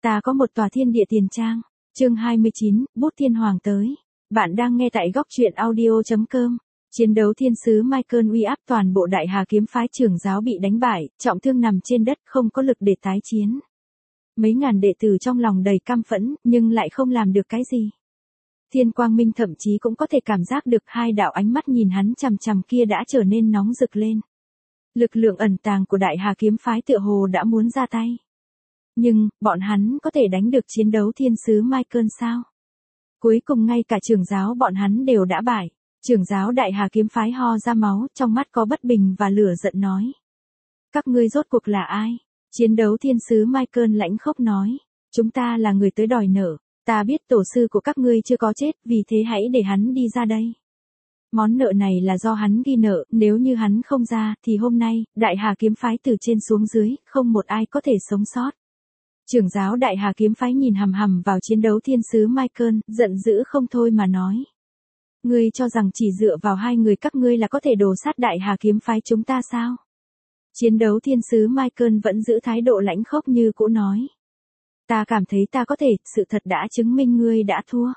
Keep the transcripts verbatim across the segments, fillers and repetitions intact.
Ta có một tòa thiên địa tiền trang. Chương hai mươi chín, bút thiên hoàng tới. Bạn đang nghe tại góc truyện audio.com. Chiến đấu thiên sứ Michael uy áp toàn bộ Đại Hà kiếm phái, trưởng giáo bị đánh bại, trọng thương nằm trên đất, không có lực để tái chiến. Mấy ngàn đệ tử trong lòng đầy căm phẫn, nhưng lại không làm được cái gì. Thiên Quang Minh thậm chí cũng có thể cảm giác được hai đạo ánh mắt nhìn hắn chằm chằm kia đã trở nên nóng rực lên. Lực lượng ẩn tàng của Đại Hà kiếm phái tựa hồ đã muốn ra tay. Nhưng, bọn hắn có thể đánh được chiến đấu thiên sứ Michael sao? Cuối cùng ngay cả trưởng giáo bọn hắn đều đã bại. Trưởng giáo Đại Hà kiếm phái ho ra máu, trong mắt có bất bình và lửa giận nói. Các ngươi rốt cuộc là ai? Chiến đấu thiên sứ Michael lãnh khốc nói. Chúng ta là người tới đòi nợ. Ta biết tổ sư của các ngươi chưa có chết, vì thế hãy để hắn đi ra đây. Món nợ này là do hắn ghi nợ, nếu như hắn không ra, thì hôm nay, Đại Hà kiếm phái từ trên xuống dưới, không một ai có thể sống sót. Trưởng giáo Đại Hà kiếm phái nhìn hằm hằm vào chiến đấu thiên sứ Michael, giận dữ không thôi mà nói. Ngươi cho rằng chỉ dựa vào hai người các ngươi là có thể đổ sát Đại Hà kiếm phái chúng ta sao? Chiến đấu thiên sứ Michael vẫn giữ thái độ lãnh khốc như cũ nói. Ta cảm thấy ta có thể, sự thật đã chứng minh ngươi đã thua.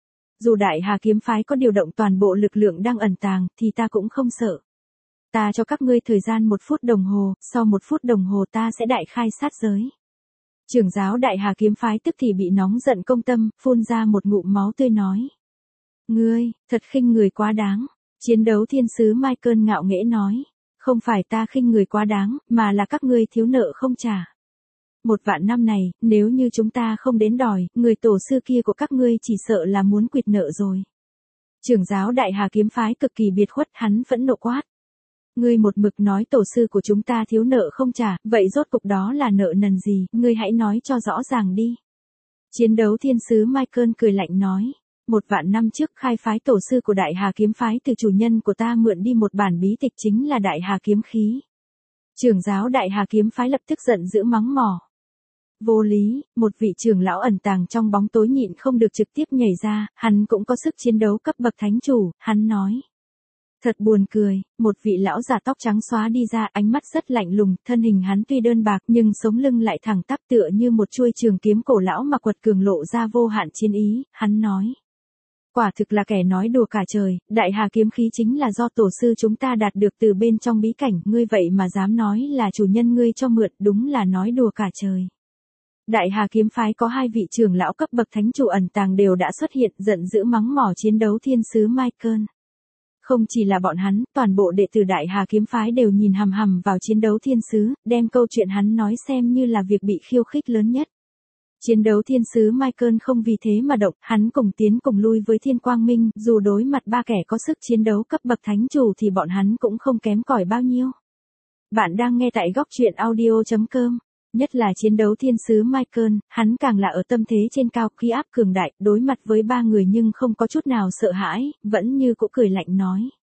Dù Đại Hà kiếm phái có điều động toàn bộ lực lượng đang ẩn tàng, thì ta cũng không sợ. Ta cho các ngươi thời gian một phút đồng hồ, sau một phút đồng hồ ta sẽ đại khai sát giới. Trưởng giáo Đại Hà kiếm phái tức thì bị nóng giận công tâm, phun ra một ngụm máu tươi nói. Ngươi, thật khinh người quá đáng. Chiến đấu thiên sứ Michael ngạo nghễ nói. Không phải ta khinh người quá đáng, mà là các ngươi thiếu nợ không trả. Một vạn năm này, nếu như chúng ta không đến đòi, người tổ sư kia của các ngươi chỉ sợ là muốn quỵt nợ rồi. Trưởng giáo Đại Hà kiếm phái cực kỳ biệt khuất, hắn phẫn nộ quát. Ngươi một mực nói tổ sư của chúng ta thiếu nợ không trả, vậy rốt cục đó là nợ nần gì, ngươi hãy nói cho rõ ràng đi. Chiến đấu thiên sứ Michael cười lạnh nói. Một vạn năm trước khai phái tổ sư của Đại Hà kiếm phái từ chủ nhân của ta mượn đi một bản bí tịch chính là Đại Hà kiếm khí. Trưởng giáo Đại Hà kiếm phái lập tức giận dữ mắng mỏ. Vô lý, một vị trưởng lão ẩn tàng trong bóng tối nhịn không được trực tiếp nhảy ra, hắn cũng có sức chiến đấu cấp bậc thánh chủ, hắn nói. Thật buồn cười, một vị lão già tóc trắng xóa đi ra, ánh mắt rất lạnh lùng, thân hình hắn tuy đơn bạc nhưng sống lưng lại thẳng tắp tựa như một chuôi trường kiếm cổ lão mà quật cường lộ ra vô hạn chiến ý, hắn nói. Quả thực là kẻ nói đùa cả trời, Đại Hà kiếm khí chính là do tổ sư chúng ta đạt được từ bên trong bí cảnh, ngươi vậy mà dám nói là chủ nhân ngươi cho mượn, đúng là nói đùa cả trời. Đại Hà kiếm phái có hai vị trưởng lão cấp bậc thánh chủ ẩn tàng đều đã xuất hiện, giận dữ mắng mỏ chiến đấu thiên sứ Michael. Không chỉ là bọn hắn, toàn bộ đệ tử Đại Hà kiếm phái đều nhìn hằm hằm vào chiến đấu thiên sứ, đem câu chuyện hắn nói xem như là việc bị khiêu khích lớn nhất. Chiến đấu thiên sứ Michael không vì thế mà động, hắn cùng tiến cùng lui với Thiên Quang Minh, dù đối mặt ba kẻ có sức chiến đấu cấp bậc thánh chủ thì bọn hắn cũng không kém cỏi bao nhiêu. Bạn đang nghe tại góc truyện audio.com. Nhất là chiến đấu thiên sứ Michael, hắn càng là ở tâm thế trên cao, khí áp cường đại, đối mặt với ba người nhưng không có chút nào sợ hãi, vẫn như cũ cười lạnh nói.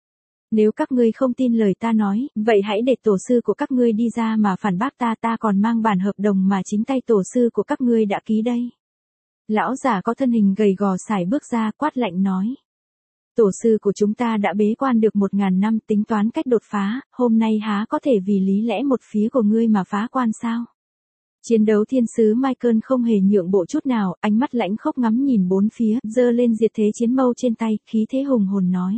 Nếu các ngươi không tin lời ta nói, vậy hãy để tổ sư của các ngươi đi ra mà phản bác ta, ta còn mang bản hợp đồng mà chính tay tổ sư của các ngươi đã ký đây. Lão giả có thân hình gầy gò sải bước ra, quát lạnh nói. Tổ sư của chúng ta đã bế quan được một ngàn năm, tính toán cách đột phá, hôm nay há có thể vì lý lẽ một phía của ngươi mà phá quan sao? Chiến đấu thiên sứ Michael không hề nhượng bộ chút nào, ánh mắt lãnh khốc ngắm nhìn bốn phía, giơ lên diệt thế chiến mâu trên tay, khí thế hùng hồn nói.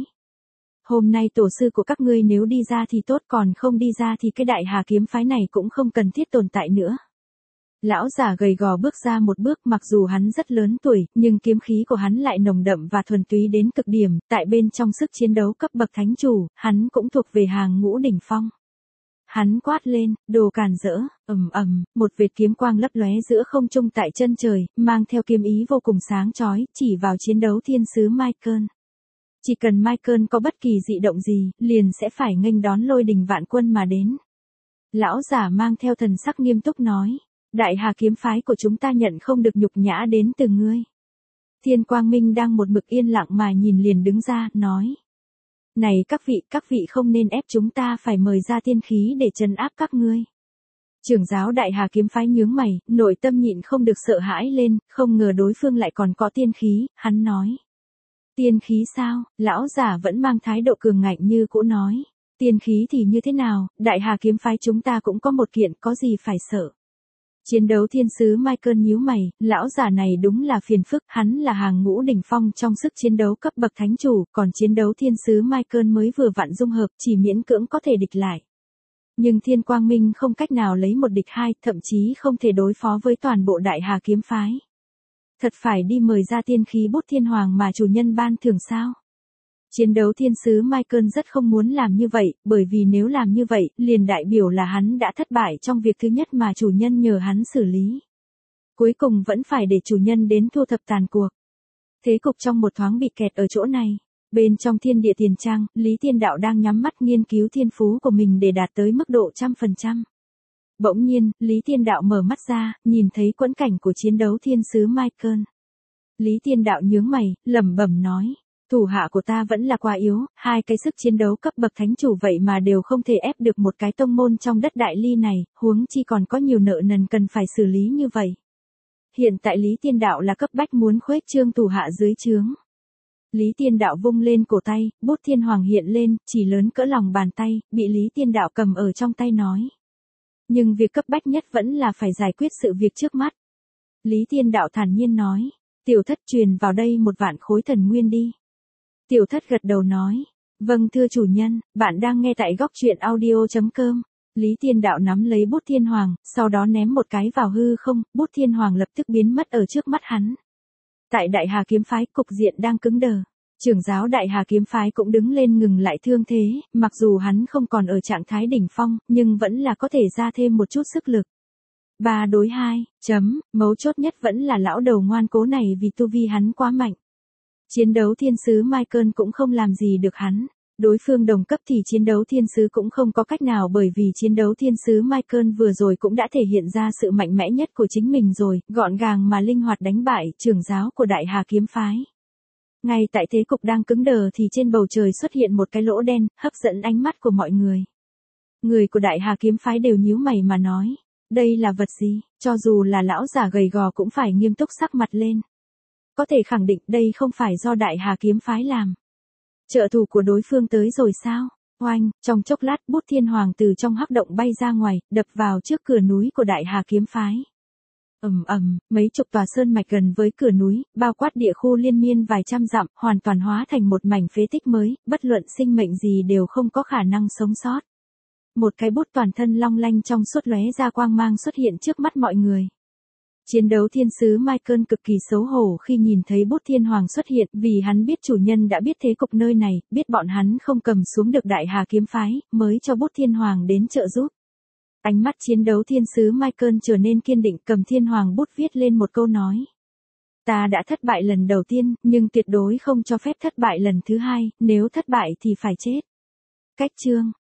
Hôm nay tổ sư của các ngươi nếu đi ra thì tốt, còn không đi ra thì cái Đại Hà kiếm phái này cũng không cần thiết tồn tại nữa. Lão giả gầy gò bước ra một bước, mặc dù hắn rất lớn tuổi, nhưng kiếm khí của hắn lại nồng đậm và thuần túy đến cực điểm, tại bên trong sức chiến đấu cấp bậc thánh chủ, hắn cũng thuộc về hàng ngũ đỉnh phong. Hắn quát lên, đồ càn rỡ, ầm ầm, một vệt kiếm quang lấp lóe giữa không trung tại chân trời, mang theo kiếm ý vô cùng sáng chói, chỉ vào chiến đấu thiên sứ Michael. Chỉ cần Michael có bất kỳ dị động gì, liền sẽ phải nghênh đón lôi đình vạn quân mà đến. Lão giả mang theo thần sắc nghiêm túc nói, Đại Hà kiếm phái của chúng ta nhận không được nhục nhã đến từ ngươi. Thiên Quang Minh đang một mực yên lặng mà nhìn liền đứng ra, nói. Này các vị, các vị không nên ép chúng ta phải mời ra tiên khí để trấn áp các ngươi. Trưởng giáo Đại Hà kiếm phái nhướng mày, nội tâm nhịn không được sợ hãi lên, không ngờ đối phương lại còn có tiên khí, hắn nói. Tiên khí sao? Lão giả vẫn mang thái độ cường ngạnh như cũ nói. Tiên khí thì như thế nào, Đại Hà kiếm phái chúng ta cũng có một kiện, có gì phải sợ. Chiến đấu thiên sứ Michael nhíu mày, lão già này đúng là phiền phức, hắn là hàng ngũ đỉnh phong trong sức chiến đấu cấp bậc thánh chủ, còn chiến đấu thiên sứ Michael mới vừa vặn dung hợp, chỉ miễn cưỡng có thể địch lại. Nhưng Thiên Quang Minh không cách nào lấy một địch hai, thậm chí không thể đối phó với toàn bộ Đại Hà kiếm phái. Thật phải đi mời ra tiên khí bút thiên hoàng mà chủ nhân ban thưởng sao? Chiến đấu thiên sứ Michael rất không muốn làm như vậy, bởi vì nếu làm như vậy, liền đại biểu là hắn đã thất bại trong việc thứ nhất mà chủ nhân nhờ hắn xử lý. Cuối cùng vẫn phải để chủ nhân đến thu thập tàn cuộc. Thế cục trong một thoáng bị kẹt ở chỗ này. Bên trong thiên địa tiền trang, Lý Tiên Đạo đang nhắm mắt nghiên cứu thiên phú của mình để đạt tới mức độ trăm phần trăm. Bỗng nhiên, Lý Tiên Đạo mở mắt ra, nhìn thấy quẫn cảnh của chiến đấu thiên sứ Michael. Lý Tiên Đạo nhướng mày, lẩm bẩm nói. Thủ hạ của ta vẫn là quá yếu, hai cái sức chiến đấu cấp bậc thánh chủ vậy mà đều không thể ép được một cái tông môn trong đất đại ly này, huống chi còn có nhiều nợ nần cần phải xử lý như vậy. Hiện tại Lý Tiên Đạo là cấp bách muốn khuếch trương thủ hạ dưới trướng. Lý Tiên Đạo vung lên cổ tay, bút thiên hoàng hiện lên, chỉ lớn cỡ lòng bàn tay, bị Lý Tiên Đạo cầm ở trong tay nói. Nhưng việc cấp bách nhất vẫn là phải giải quyết sự việc trước mắt. Lý Tiên Đạo thản nhiên nói, tiểu thất truyền vào đây một vạn khối thần nguyên đi. Tiểu thất gật đầu nói, vâng thưa chủ nhân, bạn đang nghe tại góc truyện audio chấm com. Lý Tiên Đạo nắm lấy bút thiên hoàng, sau đó ném một cái vào hư không, bút thiên hoàng lập tức biến mất ở trước mắt hắn. Tại Đại Hà kiếm phái, cục diện đang cứng đờ. Trưởng giáo Đại Hà kiếm phái cũng đứng lên ngừng lại thương thế, mặc dù hắn không còn ở trạng thái đỉnh phong, nhưng vẫn là có thể ra thêm một chút sức lực. Ba đối hai, chấm, mấu chốt nhất vẫn là lão đầu ngoan cố này vì tu vi hắn quá mạnh. Chiến đấu thiên sứ Michael cũng không làm gì được hắn. Đối phương đồng cấp thì chiến đấu thiên sứ cũng không có cách nào, bởi vì chiến đấu thiên sứ Michael vừa rồi cũng đã thể hiện ra sự mạnh mẽ nhất của chính mình rồi, gọn gàng mà linh hoạt đánh bại trưởng giáo của Đại Hà kiếm phái. Ngay tại thế cục đang cứng đờ thì trên bầu trời xuất hiện một cái lỗ đen, hấp dẫn ánh mắt của mọi người. Người của Đại Hà kiếm phái đều nhíu mày mà nói, đây là vật gì, cho dù là lão già gầy gò cũng phải nghiêm túc sắc mặt lên. Có thể khẳng định đây không phải do Đại Hà kiếm phái làm. Trợ thủ của đối phương tới rồi sao? Oanh, trong chốc lát bút thiên hoàng từ trong hắc động bay ra ngoài, đập vào trước cửa núi của Đại Hà kiếm phái. Ầm ầm, mấy chục tòa sơn mạch gần với cửa núi, bao quát địa khu liên miên vài trăm dặm, hoàn toàn hóa thành một mảnh phế tích mới, bất luận sinh mệnh gì đều không có khả năng sống sót. Một cái bút toàn thân long lanh trong suốt lóe ra quang mang xuất hiện trước mắt mọi người. Chiến đấu thiên sứ Michael cực kỳ xấu hổ khi nhìn thấy bút thiên hoàng xuất hiện, vì hắn biết chủ nhân đã biết thế cục nơi này, biết bọn hắn không cầm xuống được Đại Hà kiếm phái, mới cho bút thiên hoàng đến trợ giúp. Ánh mắt chiến đấu thiên sứ Michael trở nên kiên định, cầm thiên hoàng bút viết lên một câu nói. Ta đã thất bại lần đầu tiên, nhưng tuyệt đối không cho phép thất bại lần thứ hai, nếu thất bại thì phải chết. Cách chương.